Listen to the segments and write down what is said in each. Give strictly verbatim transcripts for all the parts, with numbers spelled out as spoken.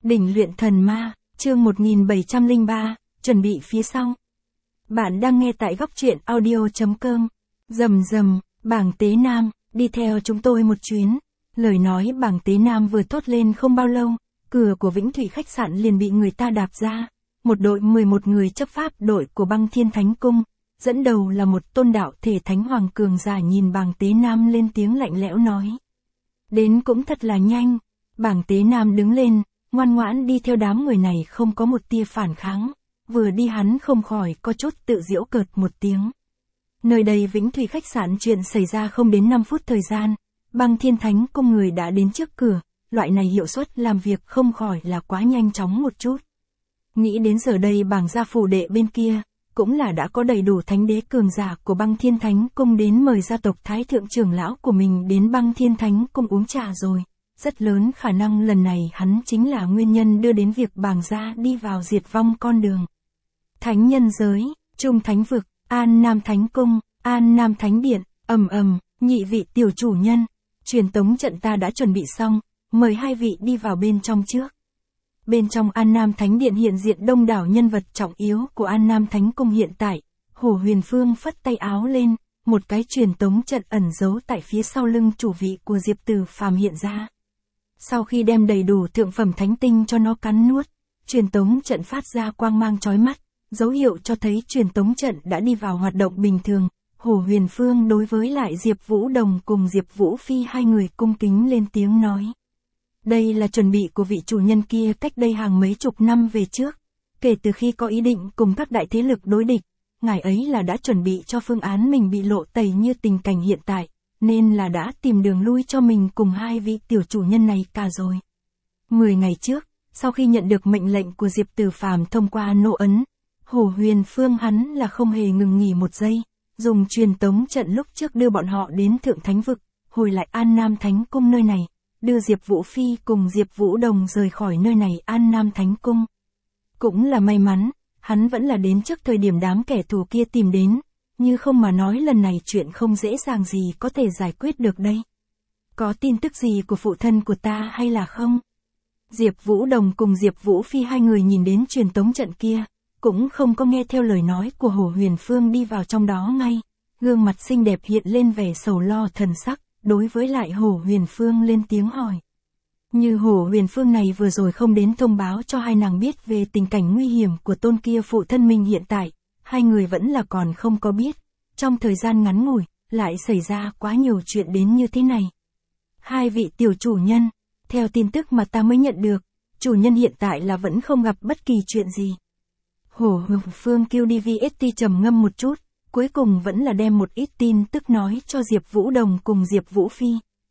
Đỉnh luyện thần ma, chương một nghìn bảy trăm lẻ ba, chuẩn bị phía sau. Bạn đang nghe tại góc truyện audio chấm com. Rầm rầm, bảng tế nam, đi theo chúng tôi một chuyến. Lời nói bảng tế nam vừa thốt lên không bao lâu, cửa của Vĩnh Thủy khách sạn liền bị người ta đạp ra. Một đội mười một người chấp pháp đội của Băng Thiên Thánh Cung, dẫn đầu là một tôn đạo thể thánh hoàng cường giả nhìn bảng tế nam lên tiếng lạnh lẽo nói. Đến cũng thật là nhanh, bảng tế nam đứng lên, ngoan ngoãn đi theo đám người này không có một tia phản kháng, vừa đi hắn không khỏi có chút tự giễu cợt một tiếng. Nơi đây Vĩnh Thủy khách sạn chuyện xảy ra không đến năm phút thời gian, Băng Thiên Thánh Cung người đã đến trước cửa, loại này hiệu suất làm việc không khỏi là quá nhanh chóng một chút. Nghĩ đến giờ đây bảng gia phủ đệ bên kia, cũng là đã có đầy đủ thánh đế cường giả của Băng Thiên Thánh Cung đến mời gia tộc Thái Thượng trưởng lão của mình đến Băng Thiên Thánh Cung uống trà rồi. Rất lớn khả năng lần này hắn chính là nguyên nhân đưa đến việc bảng gia đi vào diệt vong con đường. Thánh nhân giới, Trung Thánh Vực, An Nam Thánh Cung, An Nam Thánh Điện, ầm ầm, nhị vị tiểu chủ nhân, truyền tống trận ta đã chuẩn bị xong, mời hai vị đi vào bên trong trước. Bên trong An Nam Thánh Điện hiện diện đông đảo nhân vật trọng yếu của An Nam Thánh Cung hiện tại, Hồ Huyền Phương phất tay áo lên, một cái truyền tống trận ẩn giấu tại phía sau lưng chủ vị của Diệp Tử Phàm hiện ra. Sau khi đem đầy đủ thượng phẩm thánh tinh cho nó cắn nuốt, truyền tống trận phát ra quang mang chói mắt, dấu hiệu cho thấy truyền tống trận đã đi vào hoạt động bình thường. Hồ Huyền Phương đối với lại Diệp Vũ Đồng cùng Diệp Vũ Phi hai người cung kính lên tiếng nói. Đây là chuẩn bị của vị chủ nhân kia cách đây hàng mấy chục năm về trước, kể từ khi có ý định cùng các đại thế lực đối địch, ngài ấy là đã chuẩn bị cho phương án mình bị lộ tẩy như tình cảnh hiện tại, nên là đã tìm đường lui cho mình cùng hai vị tiểu chủ nhân này cả rồi. Mười ngày trước, sau khi nhận được mệnh lệnh của Diệp Tử Phàm thông qua nô ấn, Hồ Huyền Phương hắn là không hề ngừng nghỉ một giây, dùng truyền tống trận lúc trước đưa bọn họ đến Thượng Thánh Vực, hồi lại An Nam Thánh Cung nơi này, đưa Diệp Vũ Phi cùng Diệp Vũ Đồng rời khỏi nơi này An Nam Thánh Cung. Cũng là may mắn, hắn vẫn là đến trước thời điểm đám kẻ thù kia tìm đến, như không mà nói lần này chuyện không dễ dàng gì có thể giải quyết được đây. Có tin tức gì của phụ thân của ta hay là không? Diệp Vũ Đồng cùng Diệp Vũ Phi hai người nhìn đến truyền tống trận kia, cũng không có nghe theo lời nói của Hồ Huyền Phương đi vào trong đó ngay, gương mặt xinh đẹp hiện lên vẻ sầu lo thần sắc, đối với lại Hồ Huyền Phương lên tiếng hỏi. Như Hồ Huyền Phương này vừa rồi không đến thông báo cho hai nàng biết về tình cảnh nguy hiểm của tôn kia phụ thân mình hiện tại, hai người vẫn là còn không có biết, trong thời gian ngắn ngủi, lại xảy ra quá nhiều chuyện đến như thế này. Hai vị tiểu chủ nhân, theo tin tức mà ta mới nhận được, chủ nhân hiện tại là vẫn không gặp bất kỳ chuyện gì. Hồ Huyền Phương kêu đê vê ét tê trầm ngâm một chút, cuối cùng vẫn là đem một ít tin tức nói cho Diệp Vũ Đồng cùng Diệp Vũ Phi.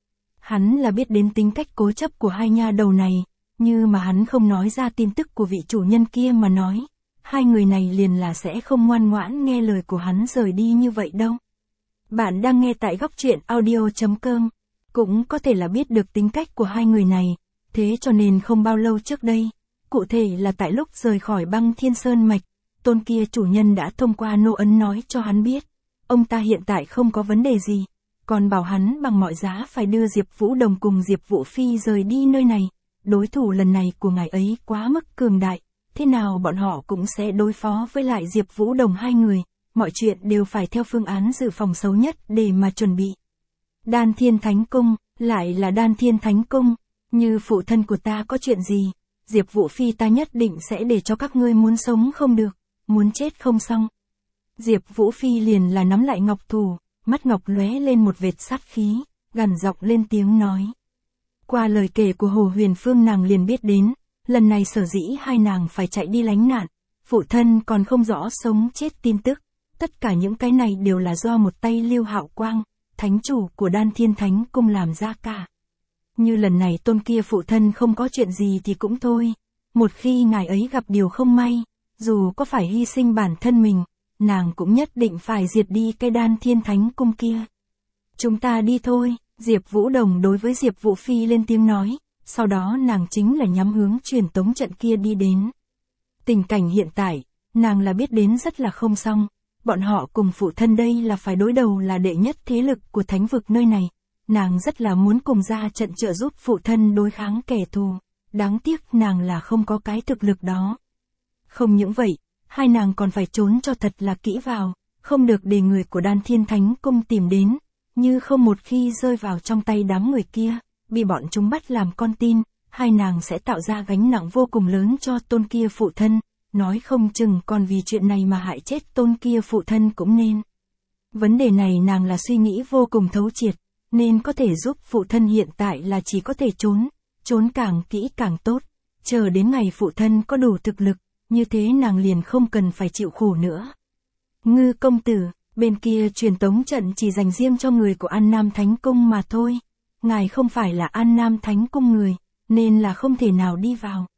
Hắn là biết đến tính cách cố chấp của hai nha đầu này, như mà hắn không nói ra tin tức của vị chủ nhân kia mà nói, hai người này liền là sẽ không ngoan ngoãn nghe lời của hắn rời đi như vậy đâu. Bạn đang nghe tại góc truyện audio chấm com, cũng có thể là biết được tính cách của hai người này, thế cho nên không bao lâu trước đây, cụ thể là tại lúc rời khỏi Băng Thiên Sơn Mạch, tôn kia chủ nhân đã thông qua nô ấn nói cho hắn biết, ông ta hiện tại không có vấn đề gì, còn bảo hắn bằng mọi giá phải đưa Diệp Vũ Đồng cùng Diệp Vũ Phi rời đi nơi này, đối thủ lần này của ngài ấy quá mức cường đại, thế nào bọn họ cũng sẽ đối phó với lại Diệp Vũ Đồng hai người, mọi chuyện đều phải theo phương án dự phòng xấu nhất để mà chuẩn bị. Đan Thiên Thánh Cung, lại là Đan Thiên Thánh Cung, như phụ thân của ta có chuyện gì, Diệp Vũ Phi ta nhất định sẽ để cho các ngươi muốn sống không được, muốn chết không xong. Diệp Vũ Phi liền là nắm lại ngọc thủ, mắt ngọc lóe lên một vệt sát khí, gằn giọng lên tiếng nói. Qua lời kể của Hồ Huyền Phương nàng liền biết đến, lần này sở dĩ hai nàng phải chạy đi lánh nạn, phụ thân còn không rõ sống chết tin tức, tất cả những cái này đều là do một tay Lưu Hạo Quang, thánh chủ của Đan Thiên Thánh Cung làm ra cả. Như lần này tôn kia phụ thân không có chuyện gì thì cũng thôi, một khi ngài ấy gặp điều không may, dù có phải hy sinh bản thân mình, nàng cũng nhất định phải diệt đi cái Đan Thiên Thánh Cung kia. Chúng ta đi thôi, Diệp Vũ Đồng đối với Diệp Vũ Phi lên tiếng nói, sau đó nàng chính là nhắm hướng truyền tống trận kia đi đến. Tình cảnh hiện tại, nàng là biết đến rất là không xong, bọn họ cùng phụ thân đây là phải đối đầu là đệ nhất thế lực của thánh vực nơi này, nàng rất là muốn cùng ra trận trợ giúp phụ thân đối kháng kẻ thù, đáng tiếc nàng là không có cái thực lực đó. Không những vậy, hai nàng còn phải trốn cho thật là kỹ vào, không được để người của Đan Thiên Thánh Cung tìm đến, như không một khi rơi vào trong tay đám người kia, bị bọn chúng bắt làm con tin, hai nàng sẽ tạo ra gánh nặng vô cùng lớn cho tôn kia phụ thân, nói không chừng còn vì chuyện này mà hại chết tôn kia phụ thân cũng nên. Vấn đề này nàng là suy nghĩ vô cùng thấu triệt, nên có thể giúp phụ thân hiện tại là chỉ có thể trốn, trốn càng kỹ càng tốt, chờ đến ngày phụ thân có đủ thực lực, như thế nàng liền không cần phải chịu khổ nữa. Ngư công tử, bên kia truyền tống trận chỉ dành riêng cho người của An Nam Thánh Cung mà thôi, ngài không phải là An Nam Thánh Cung người, nên là không thể nào đi vào.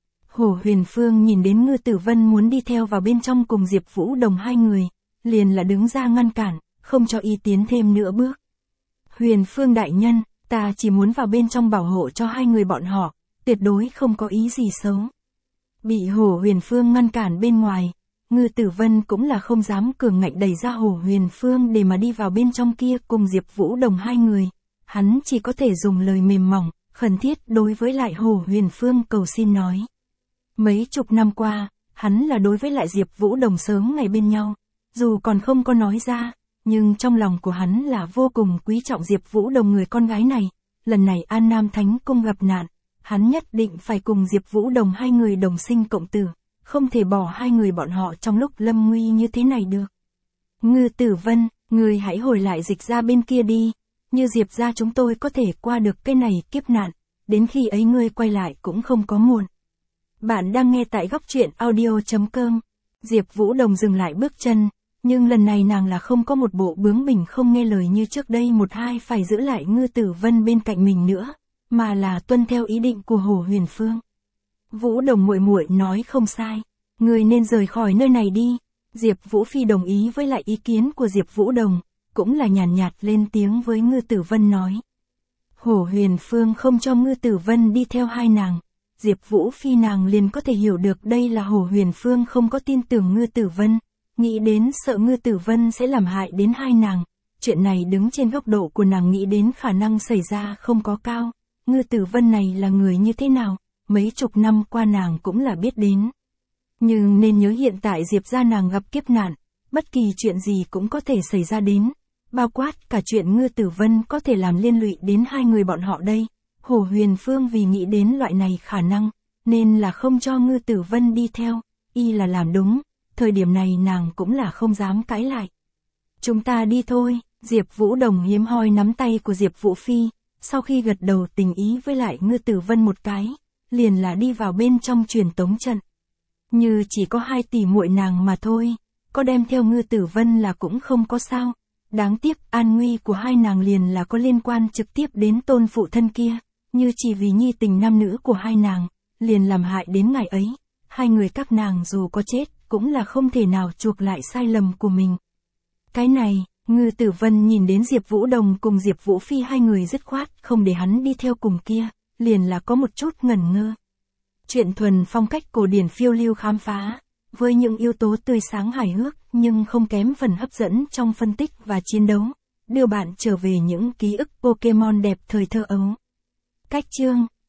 Hổ Huyền Phương nhìn đến Ngư Tử Vân muốn đi theo vào bên trong cùng Diệp Vũ Đồng hai người, liền là đứng ra ngăn cản, không cho y tiến thêm nửa bước. Huyền Phương đại nhân, ta chỉ muốn vào bên trong bảo hộ cho hai người bọn họ, tuyệt đối không có ý gì xấu. Bị Hổ Huyền Phương ngăn cản bên ngoài, Ngư Tử Vân cũng là không dám cường ngạnh đẩy ra Hổ Huyền Phương để mà đi vào bên trong kia cùng Diệp Vũ Đồng hai người. Hắn chỉ có thể dùng lời mềm mỏng, khẩn thiết đối với lại Hổ Huyền Phương cầu xin nói. Mấy chục năm qua, hắn là đối với lại Diệp Vũ Đồng sớm ngày bên nhau, dù còn không có nói ra, nhưng trong lòng của hắn là vô cùng quý trọng Diệp Vũ Đồng người con gái này. Lần này An Nam Thánh Cung gặp nạn, hắn nhất định phải cùng Diệp Vũ Đồng hai người đồng sinh cộng tử, không thể bỏ hai người bọn họ trong lúc lâm nguy như thế này được. Ngư Tử Vân, người hãy hồi lại Dịch ra bên kia đi, như Diệp ra chúng tôi có thể qua được cái này kiếp nạn, đến khi ấy ngươi quay lại cũng không có muộn. Bạn đang nghe tại góc truyện audio chấm com. Diệp Vũ Đồng dừng lại bước chân, nhưng lần này nàng là không có một bộ bướng bỉnh không nghe lời như trước đây một hai phải giữ lại Ngư Tử Vân bên cạnh mình nữa, mà là tuân theo ý định của Hổ Huyền Phương. Vũ Đồng muội muội nói không sai, người nên rời khỏi nơi này đi. Diệp Vũ Phi đồng ý với lại ý kiến của Diệp Vũ Đồng, cũng là nhàn nhạt, nhạt lên tiếng với Ngư Tử Vân nói. Hổ Huyền Phương không cho Ngư Tử Vân đi theo hai nàng, Diệp Vũ Phi nàng liền có thể hiểu được đây là Hổ Huyền Phương không có tin tưởng Ngư Tử Vân, nghĩ đến sợ Ngư Tử Vân sẽ làm hại đến hai nàng. Chuyện này đứng trên góc độ của nàng nghĩ đến khả năng xảy ra không có cao. Ngư Tử Vân này là người như thế nào, mấy chục năm qua nàng cũng là biết đến. Nhưng nên nhớ hiện tại Diệp gia nàng gặp kiếp nạn, bất kỳ chuyện gì cũng có thể xảy ra đến, bao quát cả chuyện Ngư Tử Vân có thể làm liên lụy đến hai người bọn họ đây. Hổ Huyền Phương vì nghĩ đến loại này khả năng, nên là không cho Ngư Tử Vân đi theo, y là làm đúng, thời điểm này nàng cũng là không dám cãi lại. Chúng ta đi thôi, Diệp Vũ Đồng hiếm hoi nắm tay của Diệp Vũ Phi, sau khi gật đầu tình ý với lại Ngư Tử Vân một cái, liền là đi vào bên trong truyền tống trận. Như chỉ có hai tỷ muội nàng mà thôi, có đem theo Ngư Tử Vân là cũng không có sao. Đáng tiếc an nguy của hai nàng liền là có liên quan trực tiếp đến tôn phụ thân kia, như chỉ vì nhi tình nam nữ của hai nàng, liền làm hại đến ngày ấy. Hai người các nàng dù có chết, cũng là không thể nào chuộc lại sai lầm của mình. Cái này, Ngư Tử Vân nhìn đến Diệp Vũ Đồng cùng Diệp Vũ Phi hai người dứt khoát không để hắn đi theo cùng kia, liền là có một chút ngẩn ngơ. Chuyện thuần phong cách cổ điển phiêu lưu khám phá, với những yếu tố tươi sáng hài hước nhưng không kém phần hấp dẫn trong phân tích và chiến đấu, đưa bạn trở về những ký ức Pokemon đẹp thời thơ ấu. Cách chương